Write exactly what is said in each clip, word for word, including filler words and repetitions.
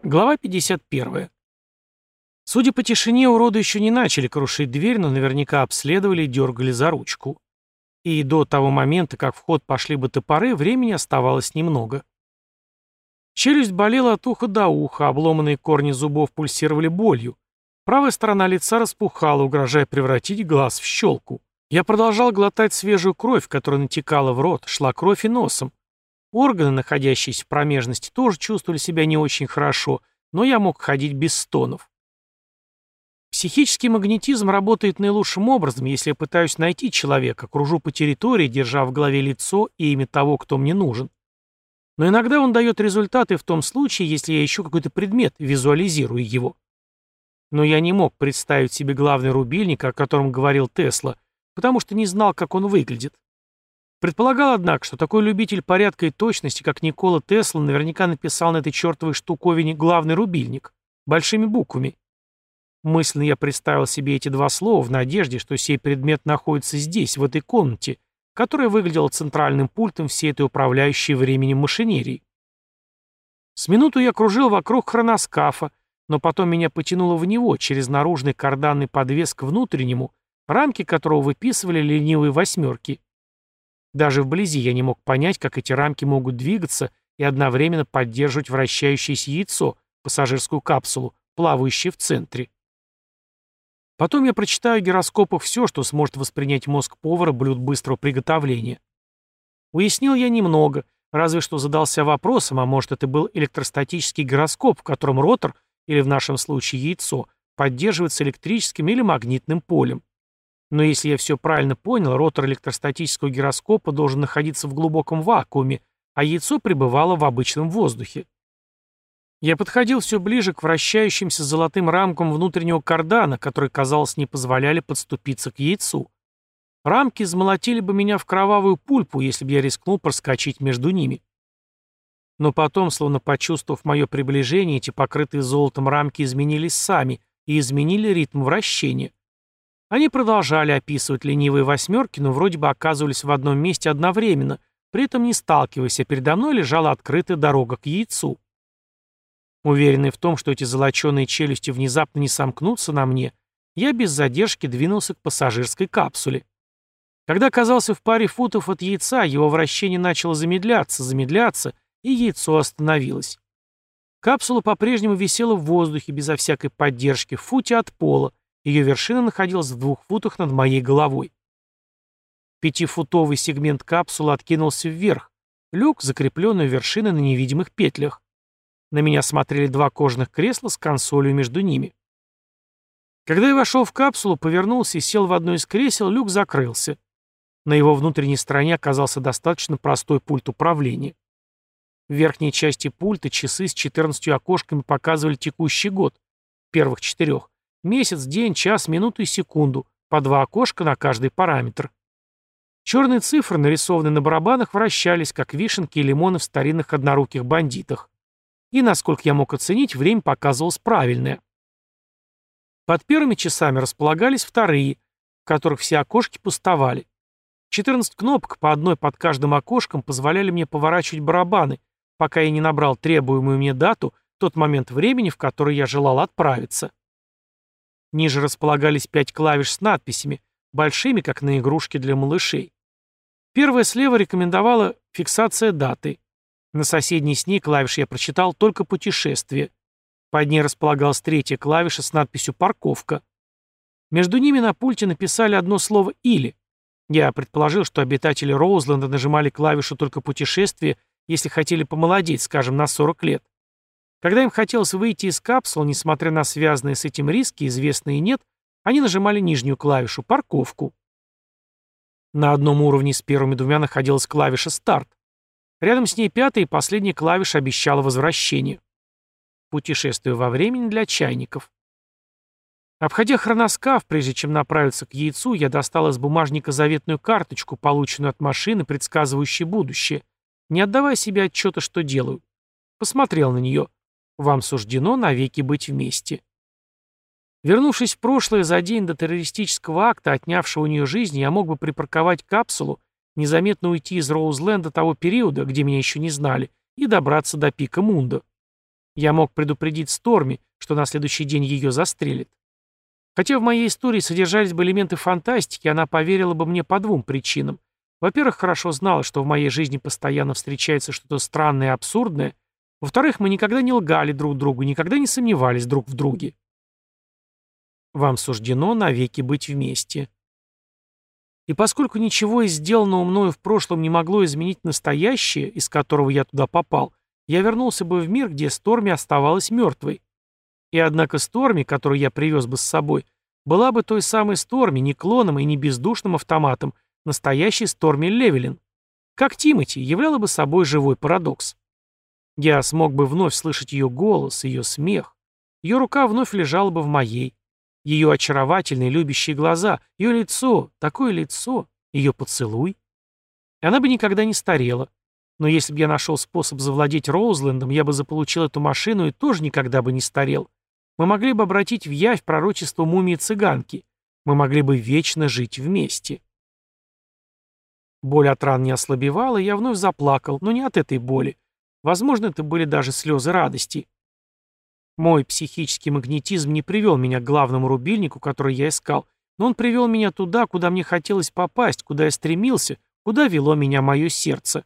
Глава пятьдесят первая. Судя по тишине, уроды еще не начали крушить дверь, но наверняка обследовали и дергали за ручку. И до того момента, как в ход пошли бы топоры, времени оставалось немного. Челюсть болела от уха до уха, обломанные корни зубов пульсировали болью. Правая сторона лица распухала, угрожая превратить глаз в щелку. Я продолжал глотать свежую кровь, которая натекала в рот, шла кровь и носом. Органы, находящиеся в промежности, тоже чувствовали себя не очень хорошо, но я мог ходить без стонов. Психический магнетизм работает наилучшим образом, если я пытаюсь найти человека, кружу по территории, держа в голове лицо и имя того, кто мне нужен. Но иногда он дает результаты в том случае, если я ищу какой-то предмет, визуализирую его. Но я не мог представить себе главный рубильник, о котором говорил Тесла, потому что не знал, как он выглядит. Предполагал, однако, что такой любитель порядка и точности, как Никола Тесла, наверняка написал на этой чертовой штуковине «главный рубильник» большими буквами. Мысленно я представил себе эти два слова в надежде, что сей предмет находится здесь, в этой комнате, которая выглядела центральным пультом всей этой управляющей временем машинерии. С минуту я кружил вокруг хроноскафа, но потом меня потянуло в него, через наружный карданный подвес к внутреннему, рамки которого выписывали ленивые восьмерки. Даже вблизи я не мог понять, как эти рамки могут двигаться и одновременно поддерживать вращающееся яйцо, пассажирскую капсулу, плавающую в центре. Потом я прочитаю в гироскопах все, что сможет воспринять мозг повара блюд быстрого приготовления. Уяснил я немного, разве что задался вопросом, а может это был электростатический гироскоп, в котором ротор, или в нашем случае яйцо, поддерживается электрическим или магнитным полем. Но если я все правильно понял, ротор электростатического гироскопа должен находиться в глубоком вакууме, а яйцо пребывало в обычном воздухе. Я подходил все ближе к вращающимся золотым рамкам внутреннего кардана, которые, казалось, не позволяли подступиться к яйцу. Рамки замолотили бы меня в кровавую пульпу, если бы я рискнул проскочить между ними. Но потом, словно почувствовав мое приближение, эти покрытые золотом рамки изменились сами и изменили ритм вращения. Они продолжали описывать ленивые восьмерки, но вроде бы оказывались в одном месте одновременно, при этом не сталкиваясь, а передо мной лежала открытая дорога к яйцу. Уверенный в том, что эти золоченые челюсти внезапно не сомкнутся на мне, я без задержки двинулся к пассажирской капсуле. Когда оказался в паре футов от яйца, его вращение начало замедляться, замедляться, и яйцо остановилось. Капсула по-прежнему висела в воздухе, безо всякой поддержки, в футе от пола. Ее вершина находилась в двух футах над моей головой. Пятифутовый сегмент капсулы откинулся вверх, люк, закрепленный вершиной на невидимых петлях. На меня смотрели два кожаных кресла с консолью между ними. Когда я вошел в капсулу, повернулся и сел в одно из кресел, люк закрылся. На его внутренней стороне оказался достаточно простой пульт управления. В верхней части пульта часы с четырнадцатью окошками показывали текущий год, первых четырех. Месяц, день, час, минуту и секунду, по два окошка на каждый параметр. Черные цифры, нарисованные на барабанах, вращались, как вишенки и лимоны в старинных одноруких бандитах. И, насколько я мог оценить, время показывалось правильное. Под первыми часами располагались вторые, в которых все окошки пустовали. четырнадцать кнопок, по одной под каждым окошком, позволяли мне поворачивать барабаны, пока я не набрал требуемую мне дату, тот момент времени, в который я желал отправиться. Ниже располагались пять клавиш с надписями, большими, как на игрушке для малышей. Первая слева рекомендовала фиксация даты. На соседней с ней клавише я прочитал только путешествие. Под ней располагалась третья клавиша с надписью «Парковка». Между ними на пульте написали одно слово «Или». Я предположил, что обитатели Роузленда нажимали клавишу только «Путешествие», если хотели помолодеть, скажем, на сорок лет. Когда им хотелось выйти из капсул, несмотря на связанные с этим риски, известные и нет, они нажимали нижнюю клавишу «Парковку». На одном уровне с первыми двумя находилась клавиша «Старт». Рядом с ней пятая и последняя клавиша обещала возвращение. Путешествие во времени для чайников. Обходя хроноскаф, прежде чем направиться к яйцу, я достал из бумажника заветную карточку, полученную от машины, предсказывающей будущее, не отдавая себе отчета, что делаю. Посмотрел на нее. Вам суждено навеки быть вместе. Вернувшись в прошлое за день до террористического акта, отнявшего у нее жизнь, я мог бы припарковать капсулу, незаметно уйти из Роузленда того периода, где меня еще не знали, и добраться до пика Мунда. Я мог предупредить Сторми, что на следующий день ее застрелит. Хотя в моей истории содержались бы элементы фантастики, она поверила бы мне по двум причинам. Во-первых, хорошо знала, что в моей жизни постоянно встречается что-то странное и абсурдное. Во-вторых, мы никогда не лгали друг другу, никогда не сомневались друг в друге. Вам суждено навеки быть вместе. И поскольку ничего из сделанного мною в прошлом не могло изменить настоящее, из которого я туда попал, я вернулся бы в мир, где Сторми оставалась мертвой. И однако Сторми, которую я привез бы с собой, была бы той самой Сторми, не клоном и не бездушным автоматом, настоящей Сторми Левелин. Как Тимоти, являла бы собой живой парадокс. Я смог бы вновь слышать ее голос, ее смех. Ее рука вновь лежала бы в моей. Ее очаровательные, любящие глаза, ее лицо, такое лицо, ее поцелуй. И она бы никогда не старела. Но если бы я нашел способ завладеть Роузлендом, я бы заполучил эту машину и тоже никогда бы не старел. Мы могли бы обратить в явь пророчество мумии-цыганки. Мы могли бы вечно жить вместе. Боль от ран не ослабевала, и я вновь заплакал, но не от этой боли. Возможно, это были даже слезы радости. Мой психический магнетизм не привел меня к главному рубильнику, который я искал, но он привел меня туда, куда мне хотелось попасть, куда я стремился, куда вело меня мое сердце.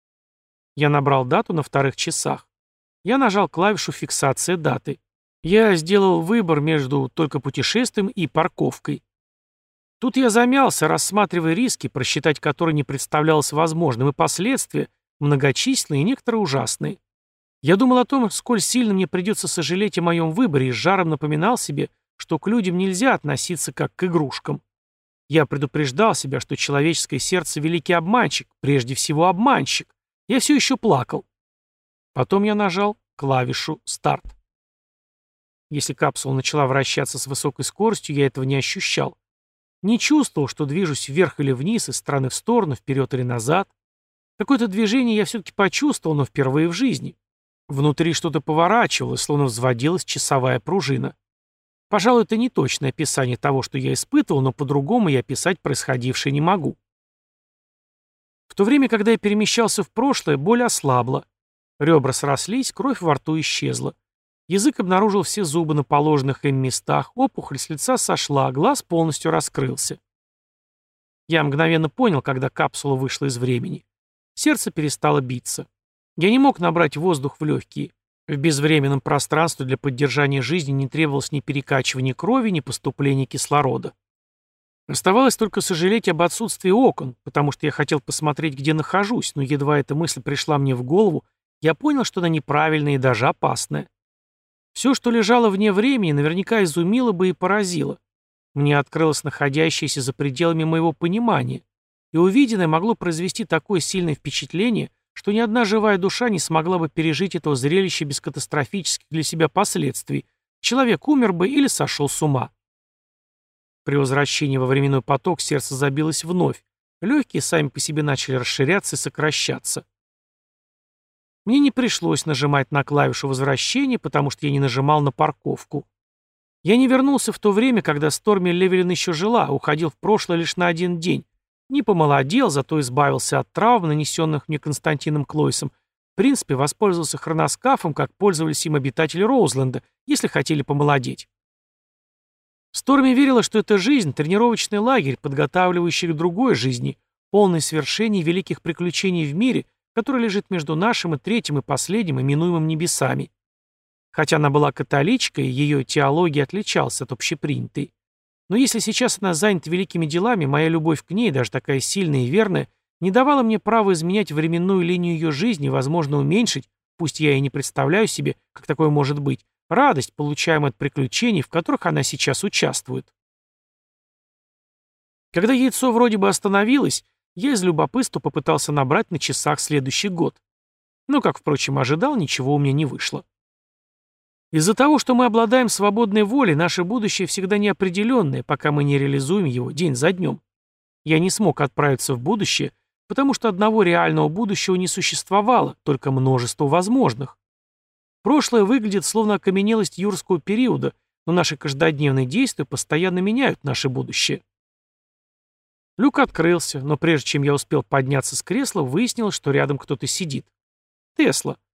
Я набрал дату на вторых часах. Я нажал клавишу фиксации даты. Я сделал выбор между только путешествием и парковкой. Тут я замялся, рассматривая риски, просчитать которые не представлялось возможным, и последствия, многочисленные и некоторые ужасные. Я думал о том, сколь сильно мне придется сожалеть о моем выборе, и с жаром напоминал себе, что к людям нельзя относиться как к игрушкам. Я предупреждал себя, что человеческое сердце — великий обманщик, прежде всего обманщик. Я все еще плакал. Потом я нажал клавишу «Старт». Если капсула начала вращаться с высокой скоростью, я этого не ощущал. Не чувствовал, что движусь вверх или вниз, из стороны в сторону, вперед или назад. Какое-то движение я все-таки почувствовал, но впервые в жизни. Внутри что-то поворачивалось, словно взводилась часовая пружина. Пожалуй, это не точное описание того, что я испытывал, но по-другому я описать происходившее не могу. В то время, когда я перемещался в прошлое, боль ослабла. Ребра срослись, кровь во рту исчезла. Язык обнаружил все зубы на положенных им местах, опухоль с лица сошла, глаз полностью раскрылся. Я мгновенно понял, когда капсула вышла из времени. Сердце перестало биться. Я не мог набрать воздух в легкие. В безвременном пространстве для поддержания жизни не требовалось ни перекачивания крови, ни поступления кислорода. Оставалось только сожалеть об отсутствии окон, потому что я хотел посмотреть, где нахожусь, но едва эта мысль пришла мне в голову, я понял, что она неправильная и даже опасная. Все, что лежало вне времени, наверняка изумило бы и поразило. Мне открылось находящееся за пределами моего понимания, и увиденное могло произвести такое сильное впечатление, что ни одна живая душа не смогла бы пережить этого зрелища без катастрофических для себя последствий. Человек умер бы или сошел с ума. При возвращении во временной поток сердце забилось вновь. Легкие сами по себе начали расширяться и сокращаться. Мне не пришлось нажимать на клавишу возвращения, потому что я не нажимал на парковку. Я не вернулся в то время, когда Сторми Левелин еще жила, а уходил в прошлое лишь на один день. Не помолодел, зато избавился от травм, нанесенных мне Константином Клойсом. В принципе, воспользовался хроноскафом, как пользовались им обитатели Роузленда, если хотели помолодеть. Сторми верила, что это жизнь — тренировочный лагерь, подготавливающий к другой жизни, полной свершений великих приключений в мире, который лежит между нашим и третьим и последним, именуемым небесами. Хотя она была католичкой, ее теология отличалась от общепринятой. Но если сейчас она занята великими делами, моя любовь к ней, даже такая сильная и верная, не давала мне права изменять временную линию ее жизни, возможно, уменьшить, пусть я и не представляю себе, как такое может быть, радость, получаемую от приключений, в которых она сейчас участвует. Когда яйцо вроде бы остановилось, я из любопытства попытался набрать на часах следующий год. Но, как, впрочем, ожидал, ничего у меня не вышло. Из-за того, что мы обладаем свободной волей, наше будущее всегда неопределенное, пока мы не реализуем его день за днем. Я не смог отправиться в будущее, потому что одного реального будущего не существовало, только множество возможных. Прошлое выглядит словно окаменелость юрского периода, но наши каждодневные действия постоянно меняют наше будущее. Люк открылся, но прежде чем я успел подняться с кресла, выяснилось, что рядом кто-то сидит. Тесла.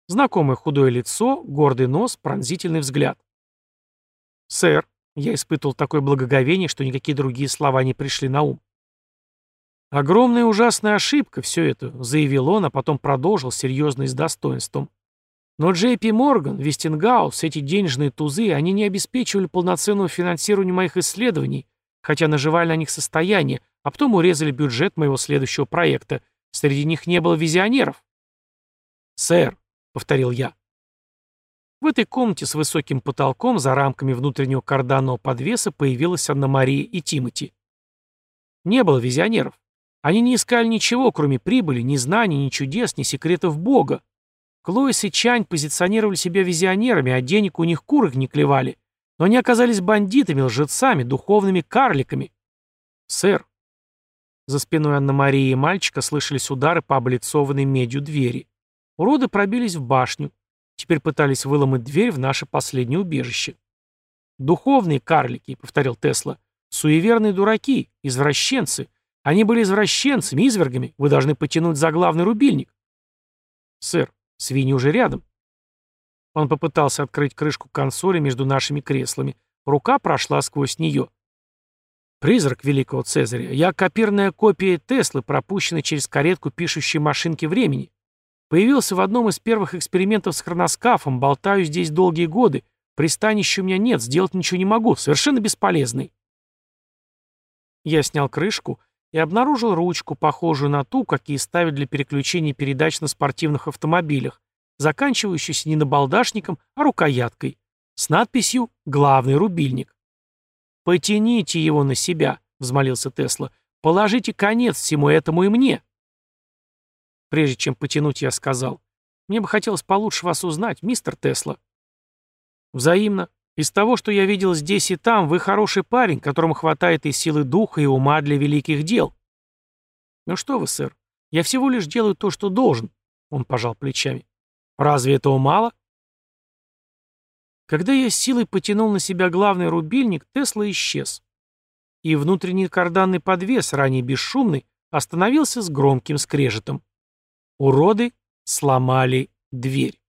Знакомое худое лицо, гордый нос, пронзительный взгляд. «Сэр», — я испытывал такое благоговение, что никакие другие слова не пришли на ум. «Огромная и ужасная ошибка все это», — заявил он, а потом продолжил серьезно и с достоинством. «Но Джей Пи Морган, Вестингаус, эти денежные тузы, они не обеспечивали полноценного финансирования моих исследований, хотя наживали на них состояние, а потом урезали бюджет моего следующего проекта. Среди них не было визионеров». «Сэр», — повторил я. В этой комнате с высоким потолком за рамками внутреннего карданного подвеса появилась Анна-Мария и Тимоти. Не было визионеров. Они не искали ничего, кроме прибыли, ни знаний, ни чудес, ни секретов Бога. Клоис и Чань позиционировали себя визионерами, а денег у них куры не клевали. Но они оказались бандитами, лжецами, духовными карликами. «Сэр». За спиной Анны-Марии и мальчика слышались удары по облицованной медью двери. Уроды пробились в башню. Теперь пытались выломать дверь в наше последнее убежище. «Духовные карлики», — повторил Тесла. «Суеверные дураки, извращенцы. Они были извращенцами, извергами. Вы должны потянуть за главный рубильник». «Сэр, свиньи уже рядом». Он попытался открыть крышку консоли между нашими креслами. Рука прошла сквозь нее. «Призрак великого Цезаря. Я копирная копия Теслы, пропущенная через каретку пишущей машинки времени. Появился в одном из первых экспериментов с хроноскафом, болтаю здесь долгие годы. Пристанища у меня нет, сделать ничего не могу. Совершенно бесполезный». Я снял крышку и обнаружил ручку, похожую на ту, какие ставят для переключения передач на спортивных автомобилях, заканчивающуюся не набалдашником, а рукояткой, с надписью «Главный рубильник». «Потяните его на себя», — взмолился Тесла. «Положите конец всему этому и мне». Прежде чем потянуть, я сказал: «Мне бы хотелось получше вас узнать, мистер Тесла». «Взаимно. Из того, что я видел здесь и там, вы хороший парень, которому хватает и силы духа, и ума для великих дел». «Ну что вы, сэр, я всего лишь делаю то, что должен», — он пожал плечами. «Разве этого мало?» Когда я с силой потянул на себя главный рубильник, Тесла исчез. И внутренний карданный подвес, ранее бесшумный, остановился с громким скрежетом. Уроды сломали дверь.